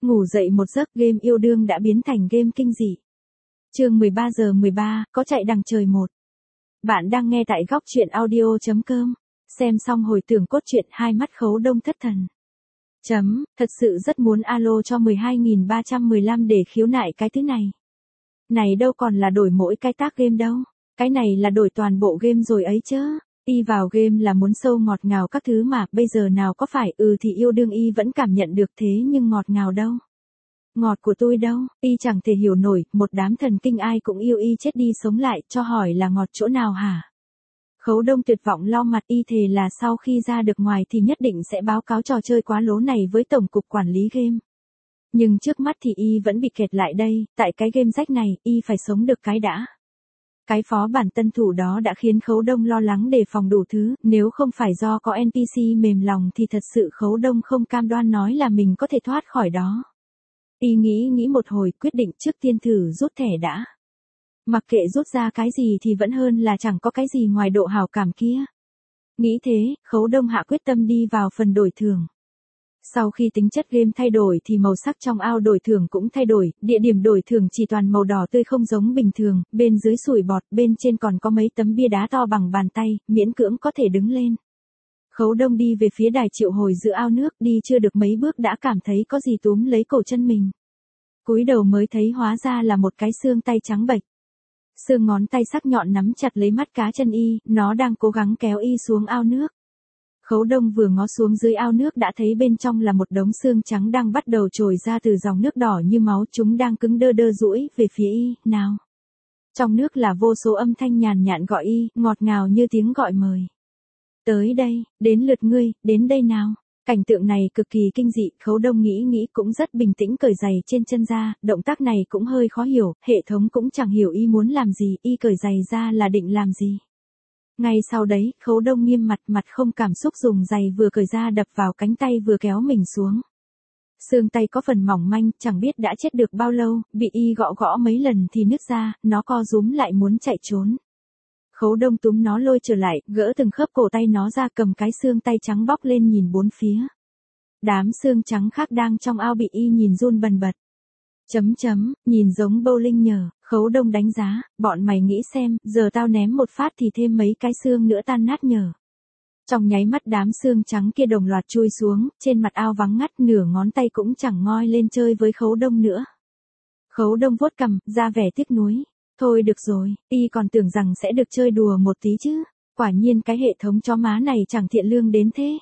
ngủ dậy một giấc game yêu đương đã biến thành game kinh dị. Chương 13:13, có chạy đằng trời một. Bạn đang nghe tại góc truyện audio.com. Xem xong hồi tưởng cốt truyện hai mắt Khấu Đông thất thần. Thật sự rất muốn alo cho 12.315 để khiếu nại cái thứ này. Này đâu còn là đổi mỗi cái tác game đâu. Cái này là đổi toàn bộ game rồi ấy chứ. Y vào game là muốn sâu ngọt ngào các thứ mà, bây giờ nào có phải, thì yêu đương y vẫn cảm nhận được thế nhưng ngọt ngào đâu. Ngọt của tôi đâu, y chẳng thể hiểu nổi, một đám thần kinh ai cũng yêu y chết đi sống lại, cho hỏi là ngọt chỗ nào hả? Khấu Đông tuyệt vọng lau mặt, y thề là sau khi ra được ngoài thì nhất định sẽ báo cáo trò chơi quá lố này với Tổng cục Quản lý game. Nhưng trước mắt thì y vẫn bị kẹt lại đây, tại cái game rách này, y phải sống được cái đã. Cái phó bản tân thủ đó đã khiến Khấu Đông lo lắng đề phòng đủ thứ, nếu không phải do có NPC mềm lòng thì thật sự Khấu Đông không cam đoan nói là mình có thể thoát khỏi đó. Y nghĩ một hồi, quyết định trước tiên thử rút thẻ đã. Mặc kệ rút ra cái gì thì vẫn hơn là chẳng có cái gì ngoài độ hảo cảm kia. Nghĩ thế, Khấu Đông hạ quyết tâm đi vào phần đổi thưởng. Sau khi tính chất game thay đổi thì màu sắc trong ao đổi thưởng cũng thay đổi, địa điểm đổi thưởng chỉ toàn màu đỏ tươi không giống bình thường, bên dưới sủi bọt, bên trên còn có mấy tấm bia đá to bằng bàn tay, miễn cưỡng có thể đứng lên. Khấu Đông đi về phía đài triệu hồi giữa ao nước, đi chưa được mấy bước đã cảm thấy có gì túm lấy cổ chân mình. Cúi đầu mới thấy hóa ra là một cái xương tay trắng bệch. Xương ngón tay sắc nhọn nắm chặt lấy mắt cá chân y, nó đang cố gắng kéo y xuống ao nước. Khấu Đông vừa ngó xuống dưới ao nước đã thấy bên trong là một đống xương trắng đang bắt đầu trồi ra từ dòng nước đỏ như máu, chúng đang cứng đơ đơ duỗi về phía y, nào. Trong nước là vô số âm thanh nhàn nhạt gọi y, ngọt ngào như tiếng gọi mời. Tới đây, đến lượt ngươi, đến đây nào. Cảnh tượng này cực kỳ kinh dị, Khấu Đông nghĩ cũng rất bình tĩnh cởi giày trên chân ra, động tác này cũng hơi khó hiểu, hệ thống cũng chẳng hiểu y muốn làm gì, y cởi giày ra là định làm gì. Ngay sau đấy, Khấu Đông nghiêm mặt không cảm xúc dùng giày vừa cởi ra đập vào cánh tay vừa kéo mình xuống. Xương tay có phần mỏng manh, chẳng biết đã chết được bao lâu, bị y gõ mấy lần thì nứt ra, nó co rúm lại muốn chạy trốn. Khấu Đông túm nó lôi trở lại, gỡ từng khớp cổ tay nó ra, cầm cái xương tay trắng bóc lên nhìn bốn phía. Đám xương trắng khác đang trong ao bị y nhìn run bần bật. Nhìn giống bowling nhờ, Khấu Đông đánh giá, bọn mày nghĩ xem, giờ tao ném một phát thì thêm mấy cái xương nữa tan nát nhờ. Trong nháy mắt đám xương trắng kia đồng loạt chui xuống, trên mặt ao vắng ngắt, nửa ngón tay cũng chẳng ngoi lên chơi với Khấu Đông nữa. Khấu Đông vuốt cằm, ra vẻ tiếc nuối. Thôi được rồi, y còn tưởng rằng sẽ được chơi đùa một tí chứ. Quả nhiên cái hệ thống chó má này chẳng thiện lương đến thế.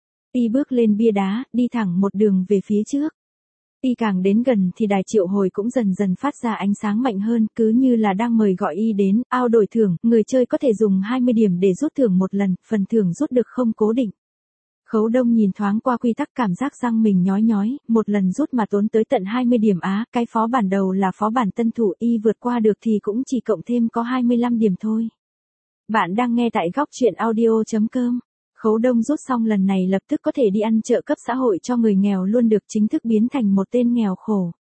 Y bước lên bia đá, đi thẳng một đường về phía trước. Y càng đến gần thì đài triệu hồi cũng dần dần phát ra ánh sáng mạnh hơn, cứ như là đang mời gọi y đến. Ao đổi thưởng, người chơi có thể dùng 20 điểm để rút thưởng một lần, phần thưởng rút được không cố định. Khấu Đông nhìn thoáng qua quy tắc, cảm giác răng mình nhói, một lần rút mà tốn tới tận 20 điểm á, cái phó bản đầu là phó bản tân thủ, y vượt qua được thì cũng chỉ cộng thêm có 25 điểm thôi. Bạn đang nghe tại góc truyện audio.com. Khấu Đông rút xong lần này lập tức có thể đi ăn trợ cấp xã hội cho người nghèo luôn, được chính thức biến thành một tên nghèo khổ.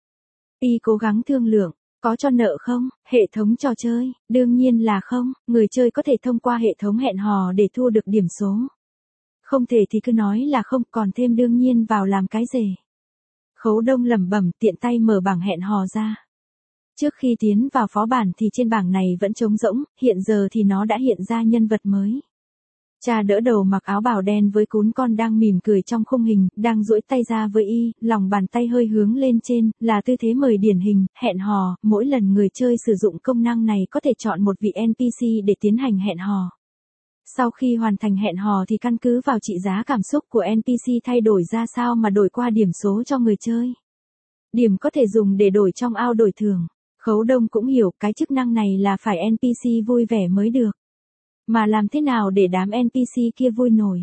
Y cố gắng thương lượng, có cho nợ không? Hệ thống trò chơi, đương nhiên là không, người chơi có thể thông qua hệ thống hẹn hò để thu được điểm số. Không thể thì cứ nói là không, còn thêm đương nhiên vào làm cái gì. Khấu Đông lẩm bẩm, tiện tay mở bảng hẹn hò ra. Trước khi tiến vào phó bản thì trên bảng này vẫn trống rỗng, hiện giờ thì nó đã hiện ra nhân vật mới. Cha đỡ đầu mặc áo bào đen với cún con đang mỉm cười trong khung hình, đang duỗi tay ra với y, lòng bàn tay hơi hướng lên trên, là tư thế mời điển hình, hẹn hò. Mỗi lần người chơi sử dụng công năng này có thể chọn một vị NPC để tiến hành hẹn hò. Sau khi hoàn thành hẹn hò thì căn cứ vào trị giá cảm xúc của NPC thay đổi ra sao mà đổi qua điểm số cho người chơi. Điểm có thể dùng để đổi trong ao đổi thưởng. Khấu Đông cũng hiểu cái chức năng này là phải NPC vui vẻ mới được. Mà làm thế nào để đám NPC kia vui nổi?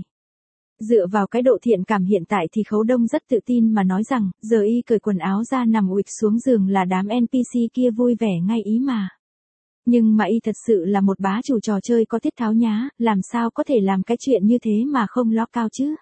Dựa vào cái độ thiện cảm hiện tại thì Khấu Đông rất tự tin mà nói rằng, giờ y cởi quần áo ra nằm ụp xuống giường là đám NPC kia vui vẻ ngay ý mà. Nhưng mà y thật sự là một bá chủ trò chơi có tiết tháo nhá, làm sao có thể làm cái chuyện như thế mà không ló cao chứ?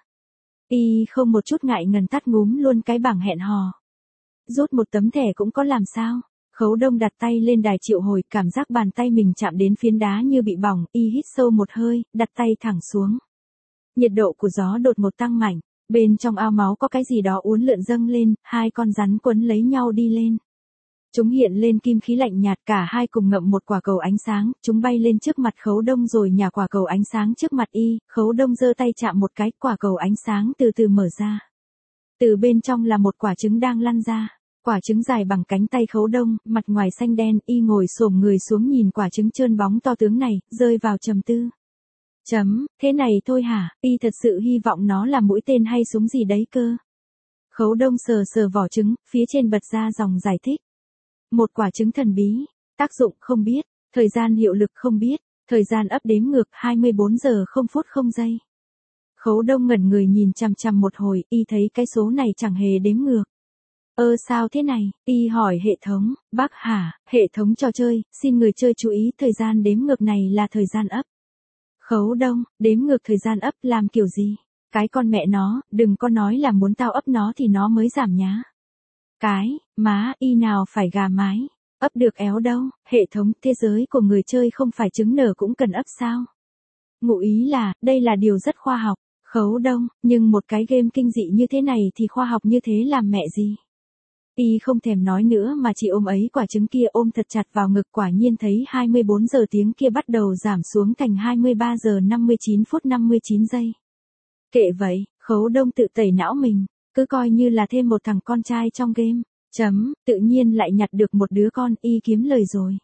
Y không một chút ngại ngần tắt ngúm luôn cái bảng hẹn hò. Rút một tấm thẻ cũng có làm sao? Khấu Đông đặt tay lên đài triệu hồi, cảm giác bàn tay mình chạm đến phiến đá như bị bỏng, y hít sâu một hơi, đặt tay thẳng xuống. Nhiệt độ của gió đột ngột tăng mạnh, Bên trong ao máu có cái gì đó uốn lượn dâng lên, hai con rắn quấn lấy nhau đi lên. Chúng hiện lên kim khí lạnh nhạt, cả hai cùng ngậm một quả cầu ánh sáng, chúng bay lên trước mặt Khấu Đông rồi nhả quả cầu ánh sáng trước mặt y, Khấu Đông giơ tay chạm một cái, quả cầu ánh sáng từ từ mở ra. Từ bên trong là một quả trứng đang lăn ra. Quả trứng dài bằng cánh tay Khấu Đông, mặt ngoài xanh đen, y ngồi xổm người xuống nhìn quả trứng trơn bóng to tướng này, rơi vào trầm tư. Thế này thôi hả, y thật sự hy vọng nó là mũi tên hay súng gì đấy cơ. Khấu Đông sờ sờ vỏ trứng, phía trên bật ra dòng giải thích. Một quả trứng thần bí, tác dụng không biết, thời gian hiệu lực không biết, thời gian ấp đếm ngược 24 giờ 0 phút 0 giây. Khấu Đông ngẩn người nhìn chằm chằm một hồi, y thấy cái số này chẳng hề đếm ngược. Sao thế này, y hỏi hệ thống, bác hả, hệ thống trò chơi, xin người chơi chú ý, thời gian đếm ngược này là thời gian ấp. Khấu Đông, đếm ngược thời gian ấp làm kiểu gì? Cái con mẹ nó, đừng có nói là muốn tao ấp nó thì nó mới giảm nhá. Cái, má, y nào phải gà mái, ấp được éo đâu, hệ thống, thế giới của người chơi không phải trứng nở cũng cần ấp sao? Ngụ ý là, đây là điều rất khoa học, Khấu Đông, nhưng một cái game kinh dị như thế này thì khoa học như thế làm mẹ gì? Y không thèm nói nữa mà chỉ ôm ấy quả trứng kia ôm thật chặt vào ngực, quả nhiên thấy 24 giờ tiếng kia bắt đầu giảm xuống thành 23 giờ 59 phút 59 giây. Kệ vậy, Khấu Đông tự tẩy não mình, cứ coi như là thêm một thằng con trai trong game. Tự nhiên lại nhặt được một đứa con, y kiếm lời rồi.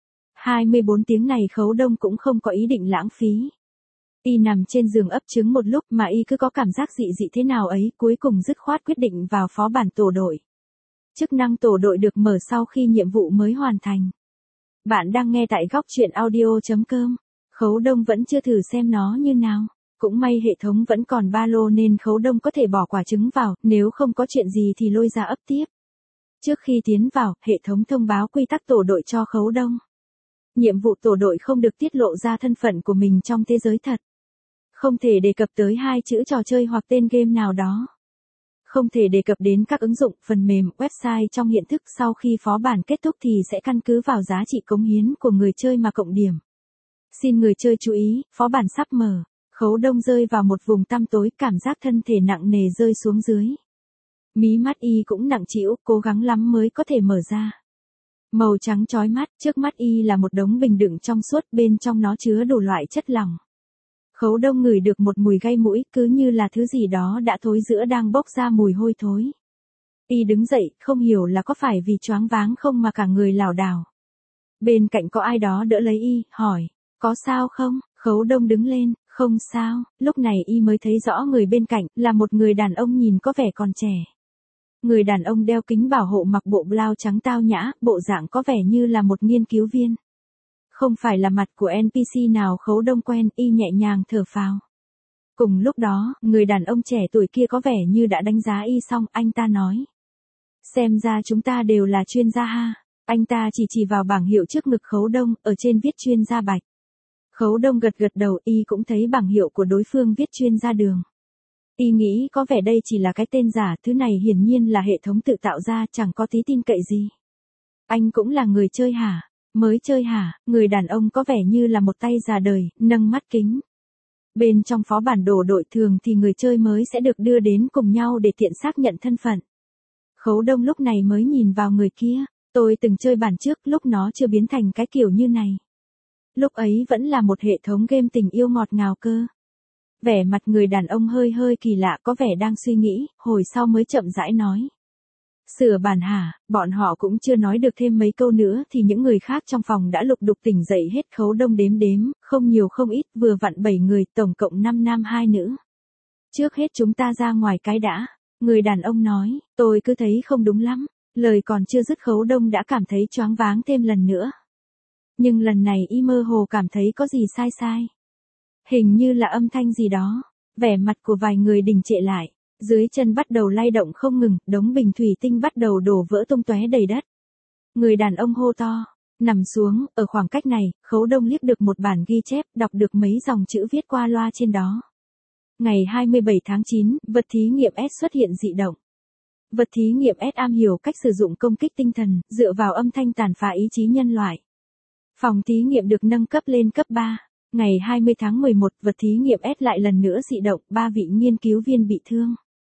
24 tiếng này Khấu Đông cũng không có ý định lãng phí. Y nằm trên giường ấp trứng một lúc mà y cứ có cảm giác dị dị thế nào ấy, cuối cùng dứt khoát quyết định vào phó bản tổ đội. Chức năng tổ đội được mở sau khi nhiệm vụ mới hoàn thành. Bạn đang nghe tại góc truyện audio.com. Khấu Đông vẫn chưa thử xem nó như nào. Cũng may hệ thống vẫn còn ba lô nên Khấu Đông có thể bỏ quả trứng vào, nếu không có chuyện gì thì lôi ra ấp tiếp. Trước khi tiến vào, hệ thống thông báo quy tắc tổ đội cho Khấu Đông. Nhiệm vụ tổ đội không được tiết lộ ra thân phận của mình trong thế giới thật. Không thể đề cập tới hai chữ trò chơi hoặc tên game nào đó. Không thể đề cập đến các ứng dụng, phần mềm, website trong hiện thức. Sau khi phó bản kết thúc thì sẽ căn cứ vào giá trị cống hiến của người chơi mà cộng điểm. Xin người chơi chú ý, phó bản sắp mở. Khấu Đông rơi vào một vùng tăm tối, cảm giác thân thể nặng nề rơi xuống dưới. Mí mắt y cũng nặng trĩu, cố gắng lắm mới có thể mở ra. Màu trắng chói mắt, trước mắt y là một đống bình đựng trong suốt, bên trong nó chứa đủ loại chất lỏng. Khấu Đông ngửi được một mùi gây mũi, cứ như là thứ gì đó đã thối rữa đang bốc ra mùi hôi thối. Y đứng dậy, không hiểu là có phải vì choáng váng không mà cả người lảo đảo. Bên cạnh có ai đó đỡ lấy y, hỏi, có sao không? Khấu Đông đứng lên, không sao, lúc này y mới thấy rõ người bên cạnh, là một người đàn ông nhìn có vẻ còn trẻ. Người đàn ông đeo kính bảo hộ, mặc bộ blau trắng tao nhã, bộ dạng có vẻ như là một nghiên cứu viên. Không phải là mặt của NPC nào Khấu Đông quen, y nhẹ nhàng thở phào. Cùng lúc đó, người đàn ông trẻ tuổi kia có vẻ như đã đánh giá y xong, anh ta nói. Xem ra chúng ta đều là chuyên gia ha. Anh ta chỉ vào bảng hiệu trước ngực Khấu Đông, ở trên viết chuyên gia bạch. Khấu Đông gật đầu, y cũng thấy bảng hiệu của đối phương viết chuyên gia đường. Y nghĩ có vẻ đây chỉ là cái tên giả, thứ này hiển nhiên là hệ thống tự tạo ra, chẳng có tí tin cậy gì. Anh cũng là người chơi hả? Mới chơi hả? Người đàn ông có vẻ như là một tay già đời, nâng mắt kính. Bên trong phó bản tổ đội thường thì người chơi mới sẽ được đưa đến cùng nhau để tiện xác nhận thân phận. Khấu Đông lúc này mới nhìn vào người kia. Tôi từng chơi bản trước, lúc nó chưa biến thành cái kiểu như này. Lúc ấy vẫn là một hệ thống game tình yêu ngọt ngào cơ. Vẻ mặt người đàn ông hơi kỳ lạ, có vẻ đang suy nghĩ, hồi sau mới chậm rãi nói. Sửa bản hả? Bọn họ cũng chưa nói được thêm mấy câu nữa thì những người khác trong phòng đã lục đục tỉnh dậy hết. Khấu Đông đếm, không nhiều không ít, vừa vặn 7 người, tổng cộng 5 nam 2 nữ. Trước hết chúng ta ra ngoài cái đã. Người đàn ông nói, tôi cứ thấy không đúng lắm. Lời còn chưa dứt Khấu Đông đã cảm thấy choáng váng thêm lần nữa. Nhưng lần này y mơ hồ cảm thấy có gì sai. Hình như là âm thanh gì đó. Vẻ mặt của vài người đình trệ lại. Dưới chân bắt đầu lay động không ngừng, đống bình thủy tinh bắt đầu đổ vỡ tung tóe đầy đất. Người đàn ông hô to, nằm xuống, ở khoảng cách này, Khấu Đông liếc được một bản ghi chép, đọc được mấy dòng chữ viết qua loa trên đó. Ngày 27 tháng 9, vật thí nghiệm S xuất hiện dị động. Vật thí nghiệm S am hiểu cách sử dụng công kích tinh thần, dựa vào âm thanh tàn phá ý chí nhân loại. Phòng thí nghiệm được nâng cấp lên cấp 3. Ngày 20 tháng 11, vật thí nghiệm S lại lần nữa dị động, 3 vị nghiên cứu viên bị thương.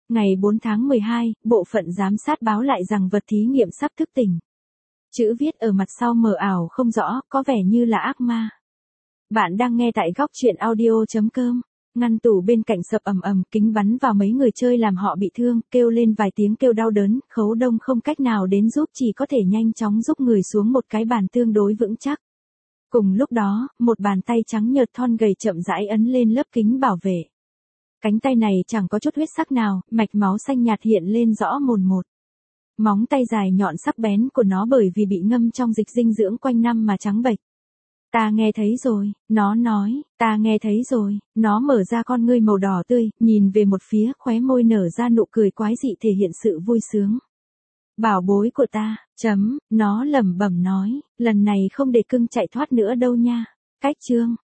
Ngày 4 tháng 12, bộ phận giám sát báo lại rằng vật thí nghiệm sắp thức tỉnh. Chữ viết ở mặt sau mờ ảo không rõ, có vẻ như là ác ma. Bạn đang nghe tại góc chuyện audio.com. Ngăn tủ bên cạnh sập ầm ầm, kính bắn vào mấy người chơi làm họ bị thương, kêu lên vài tiếng kêu đau đớn, Khấu Đông không cách nào đến giúp, chỉ có thể nhanh chóng giúp người xuống một cái bàn tương đối vững chắc. Cùng lúc đó, một bàn tay trắng nhợt thon gầy chậm rãi ấn lên lớp kính bảo vệ. Cánh tay này chẳng có chút huyết sắc nào, mạch máu xanh nhạt hiện lên rõ mồn một. Móng tay dài nhọn sắc bén của nó bởi vì bị ngâm trong dịch dinh dưỡng quanh năm mà trắng bệch. Ta nghe thấy rồi, nó nói, ta nghe thấy rồi, nó mở ra con ngươi màu đỏ tươi, nhìn về một phía, khóe môi nở ra nụ cười quái dị thể hiện sự vui sướng. Bảo bối của ta, nó lẩm bẩm nói, lần này không để cưng chạy thoát nữa đâu nha. Cách chương